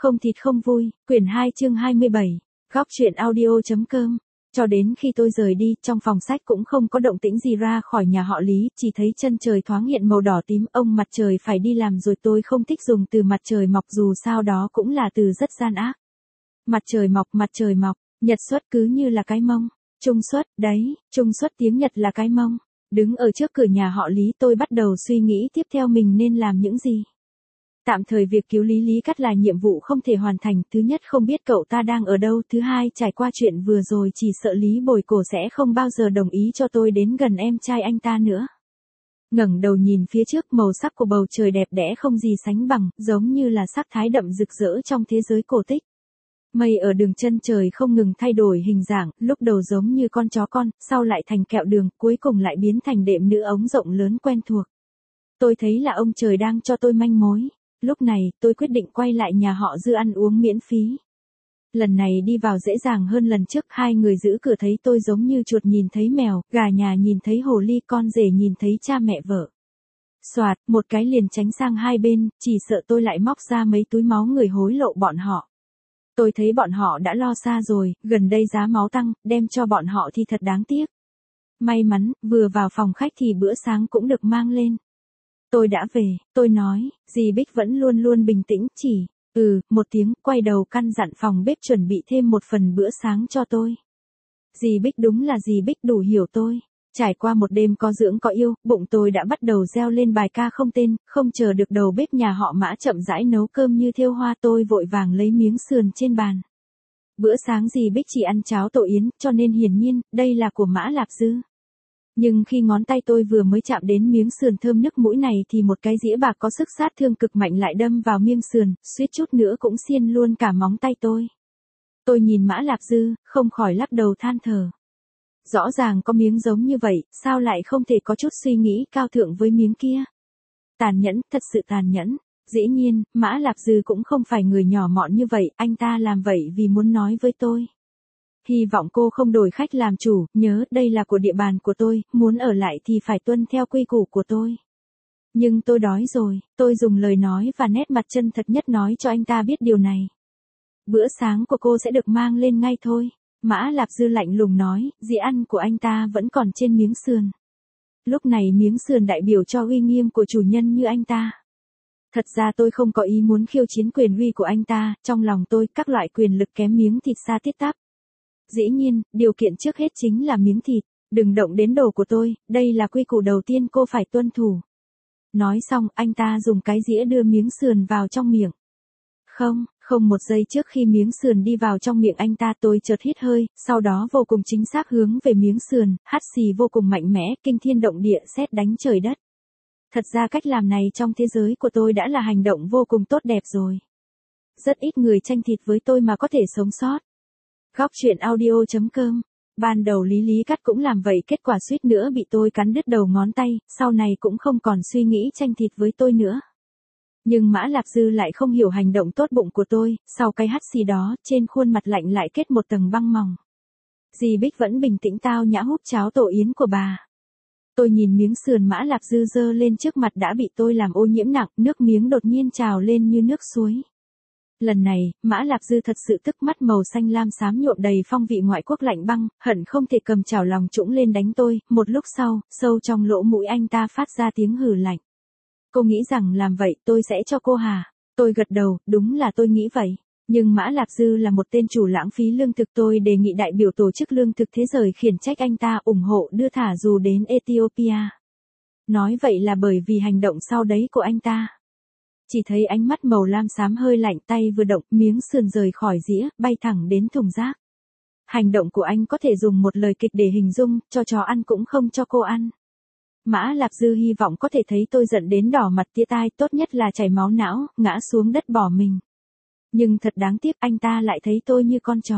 Không thịt không vui, quyển 2 chương 27, góc truyện audio.com. Cho đến khi tôi rời đi, trong phòng sách cũng không có động tĩnh gì ra khỏi nhà họ Lý, chỉ thấy chân trời thoáng hiện màu đỏ tím, ông mặt trời phải đi làm rồi. Tôi không thích dùng từ mặt trời mọc, dù sao đó cũng là từ rất gian ác. Mặt trời mọc, nhật xuất cứ như là cái mông, trung xuất, đấy, trung xuất tiếng Nhật là cái mông. Đứng ở trước cửa nhà họ Lý, tôi bắt đầu suy nghĩ tiếp theo mình nên làm những gì. Tạm thời việc cứu Lý Cát là nhiệm vụ không thể hoàn thành. Thứ nhất, không biết cậu ta đang ở đâu. Thứ hai, trải qua chuyện vừa rồi chỉ sợ Lý Bồi Cổ sẽ không bao giờ đồng ý cho tôi đến gần em trai anh ta nữa. Ngẩng đầu nhìn phía trước, màu sắc của bầu trời đẹp đẽ không gì sánh bằng, giống như là sắc thái đậm rực rỡ trong thế giới cổ tích. Mây ở đường chân trời không ngừng thay đổi hình dạng, lúc đầu giống như con chó con, sau lại thành kẹo đường, cuối cùng lại biến thành đệm nữ ống rộng lớn quen thuộc. Tôi thấy là ông trời đang cho tôi manh mối. Lúc này, tôi quyết định quay lại nhà họ Dư ăn uống miễn phí. Lần này đi vào dễ dàng hơn lần trước, hai người giữ cửa thấy tôi giống như chuột nhìn thấy mèo, gà nhà nhìn thấy hồ ly, con rể nhìn thấy cha mẹ vợ. Soạt, một cái liền tránh sang hai bên, chỉ sợ tôi lại móc ra mấy túi máu người hối lộ bọn họ. Tôi thấy bọn họ đã lo xa rồi, gần đây giá máu tăng, đem cho bọn họ thì thật đáng tiếc. May mắn, vừa vào phòng khách thì bữa sáng cũng được mang lên. Tôi đã về, tôi nói, dì Bích vẫn luôn luôn bình tĩnh, chỉ, một tiếng, quay đầu căn dặn phòng bếp chuẩn bị thêm một phần bữa sáng cho tôi. Dì Bích đúng là dì Bích đủ hiểu tôi. Trải qua một đêm có dưỡng có yêu, bụng tôi đã bắt đầu reo lên bài ca không tên, không chờ được đầu bếp nhà họ Mã chậm rãi nấu cơm như thêu hoa. Tôi vội vàng lấy miếng sườn trên bàn. Bữa sáng dì Bích chỉ ăn cháo tổ yến, cho nên hiển nhiên, đây là của Mã Lạp Dư. Nhưng khi ngón tay tôi vừa mới chạm đến miếng sườn thơm nức mũi này thì một cái dĩa bạc có sức sát thương cực mạnh lại đâm vào miếng sườn, suýt chút nữa cũng xiên luôn cả móng tay tôi. Tôi nhìn Mã Lạp Dư, không khỏi lắc đầu than thở. Rõ ràng có miếng giống như vậy, sao lại không thể có chút suy nghĩ cao thượng với miếng kia? Tàn nhẫn, thật sự tàn nhẫn. Dĩ nhiên, Mã Lạp Dư cũng không phải người nhỏ mọn như vậy, anh ta làm vậy vì muốn nói với tôi. Hy vọng cô không đổi khách làm chủ, nhớ đây là của địa bàn của tôi, muốn ở lại thì phải tuân theo quy củ của tôi. Nhưng tôi đói rồi, tôi dùng lời nói và nét mặt chân thật nhất nói cho anh ta biết điều này. Bữa sáng của cô sẽ được mang lên ngay thôi. Mã Lạp Dư lạnh lùng nói, dĩa ăn của anh ta vẫn còn trên miếng sườn. Lúc này miếng sườn đại biểu cho uy nghiêm của chủ nhân như anh ta. Thật ra tôi không có ý muốn khiêu chiến quyền uy của anh ta, trong lòng tôi các loại quyền lực kém miếng thịt xa tiết tắp. Dĩ nhiên, điều kiện trước hết chính là miếng thịt, đừng động đến đồ của tôi, đây là quy củ đầu tiên cô phải tuân thủ. Nói xong, anh ta dùng cái dĩa đưa miếng sườn vào trong miệng. Không một giây trước khi miếng sườn đi vào trong miệng anh ta tôi chợt hít hơi, sau đó vô cùng chính xác hướng về miếng sườn, hắt xì vô cùng mạnh mẽ, kinh thiên động địa, sét đánh trời đất. Thật ra cách làm này trong thế giới của tôi đã là hành động vô cùng tốt đẹp rồi. Rất ít người tranh thịt với tôi mà có thể sống sót. Góc truyện audio.com. Ban đầu Lý Cát cũng làm vậy, kết quả suýt nữa bị tôi cắn đứt đầu ngón tay, sau này cũng không còn suy nghĩ tranh thịt với tôi nữa. Nhưng Mã Lạp Dư lại không hiểu hành động tốt bụng của tôi, sau cái hắt xì đó, trên khuôn mặt lạnh lại kết một tầng băng mỏng. Dì Bích vẫn bình tĩnh tao nhã húp cháo tổ yến của bà. Tôi nhìn miếng sườn Mã Lạp Dư dơ lên trước mặt đã bị tôi làm ô nhiễm nặng, nước miếng đột nhiên trào lên như nước suối. Lần này, Mã Lạp Dư thật sự tức, mắt màu xanh lam xám nhuộm đầy phong vị ngoại quốc lạnh băng, hận không thể cầm chảo lòng trũng lên đánh tôi. Một lúc sau, sâu trong lỗ mũi anh ta phát ra tiếng hừ lạnh. Cô nghĩ rằng làm vậy tôi sẽ cho cô hả? Tôi gật đầu, đúng là tôi nghĩ vậy. Nhưng Mã Lạp Dư là một tên chủ lãng phí lương thực, tôi đề nghị đại biểu tổ chức lương thực thế giới khiển trách anh ta, ủng hộ đưa thả dù đến Ethiopia. Nói vậy là bởi vì hành động sau đấy của anh ta. Chỉ thấy ánh mắt màu lam xám hơi lạnh, tay vừa động, miếng sườn rời khỏi dĩa, bay thẳng đến thùng rác. Hành động của anh có thể dùng một lời kịch để hình dung, cho chó ăn cũng không cho cô ăn. Mã Lạp Dư hy vọng có thể thấy tôi giận đến đỏ mặt tía tai, tốt nhất là chảy máu não, ngã xuống đất bỏ mình. Nhưng thật đáng tiếc, anh ta lại thấy tôi như con chó.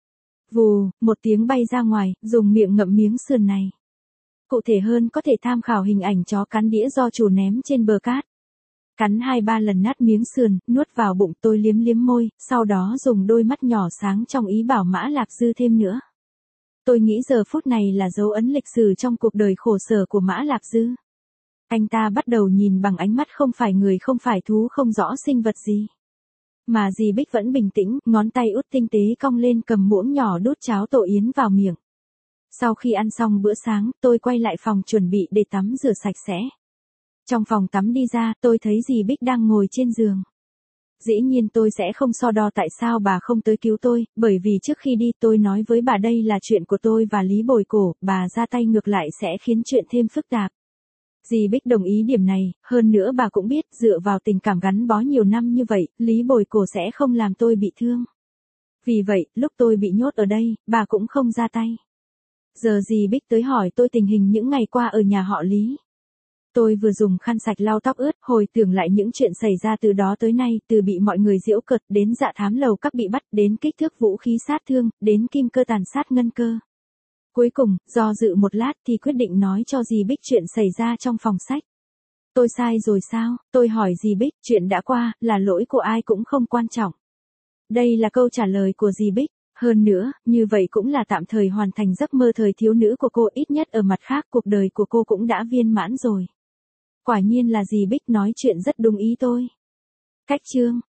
Vù, một tiếng bay ra ngoài, dùng miệng ngậm miếng sườn này. Cụ thể hơn có thể tham khảo hình ảnh chó cắn đĩa do chủ ném trên bờ cát. Cắn 2-3 lần nát miếng sườn, nuốt vào bụng, tôi liếm liếm môi, sau đó dùng đôi mắt nhỏ sáng trong ý bảo Mã Lạp Dư thêm nữa. Tôi nghĩ giờ phút này là dấu ấn lịch sử trong cuộc đời khổ sở của Mã Lạp Dư. Anh ta bắt đầu nhìn bằng ánh mắt không phải người không phải thú, không rõ sinh vật gì. Mà dì Bích vẫn bình tĩnh, ngón tay út tinh tế cong lên cầm muỗng nhỏ đút cháo tổ yến vào miệng. Sau khi ăn xong bữa sáng, tôi quay lại phòng chuẩn bị để tắm rửa sạch sẽ. Trong phòng tắm đi ra, tôi thấy dì Bích đang ngồi trên giường. Dĩ nhiên tôi sẽ không so đo tại sao bà không tới cứu tôi, bởi vì trước khi đi tôi nói với bà đây là chuyện của tôi và Lý Bồi Cổ, bà ra tay ngược lại sẽ khiến chuyện thêm phức tạp. Dì Bích đồng ý điểm này, hơn nữa bà cũng biết dựa vào tình cảm gắn bó nhiều năm như vậy, Lý Bồi Cổ sẽ không làm tôi bị thương. Vì vậy, lúc tôi bị nhốt ở đây, bà cũng không ra tay. Giờ dì Bích tới hỏi tôi tình hình những ngày qua ở nhà họ Lý. Tôi vừa dùng khăn sạch lau tóc ướt, hồi tưởng lại những chuyện xảy ra từ đó tới nay, từ bị mọi người giễu cợt, đến dạ thám lầu các bị bắt, đến kích thước vũ khí sát thương, đến kim cơ tàn sát ngân cơ. Cuối cùng, do dự một lát thì quyết định nói cho dì Bích chuyện xảy ra trong phòng sách. Tôi sai rồi sao? Tôi hỏi dì Bích, chuyện đã qua, là lỗi của ai cũng không quan trọng. Đây là câu trả lời của dì Bích. Hơn nữa, như vậy cũng là tạm thời hoàn thành giấc mơ thời thiếu nữ của cô, ít nhất ở mặt khác cuộc đời của cô cũng đã viên mãn rồi. Quả nhiên là dì Bích nói chuyện rất đúng ý tôi. Cách chương